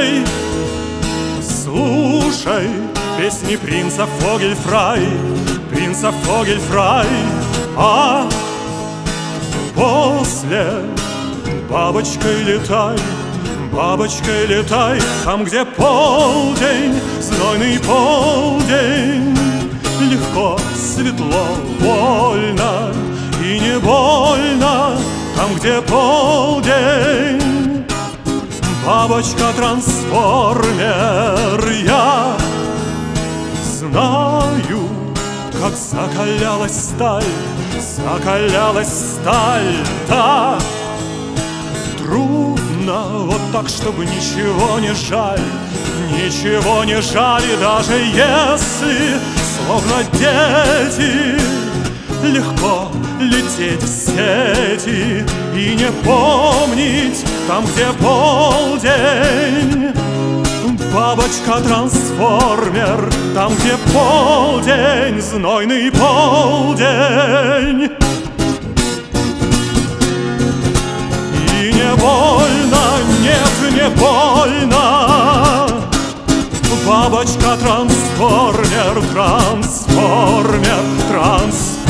Слушай, слушай песни принца Фогельфрай, принца Фогельфрай. А после бабочкой летай, бабочкой летай, там, где полдень, знойный полдень. Легко, светло, вольно и не больно, там, где полдень. Бабочка-трансформер, я знаю, как закалялась сталь, закалялась сталь. Так трудно, вот так, чтобы ничего не жаль, ничего не жаль. И даже если, словно дети, легко лететь в сети и не помнить там, где полдень. Бабочка-трансформер, там, где полдень, знойный полдень. И не больно, нет, не больно. Бабочка-трансформер, трансформер, трансформер.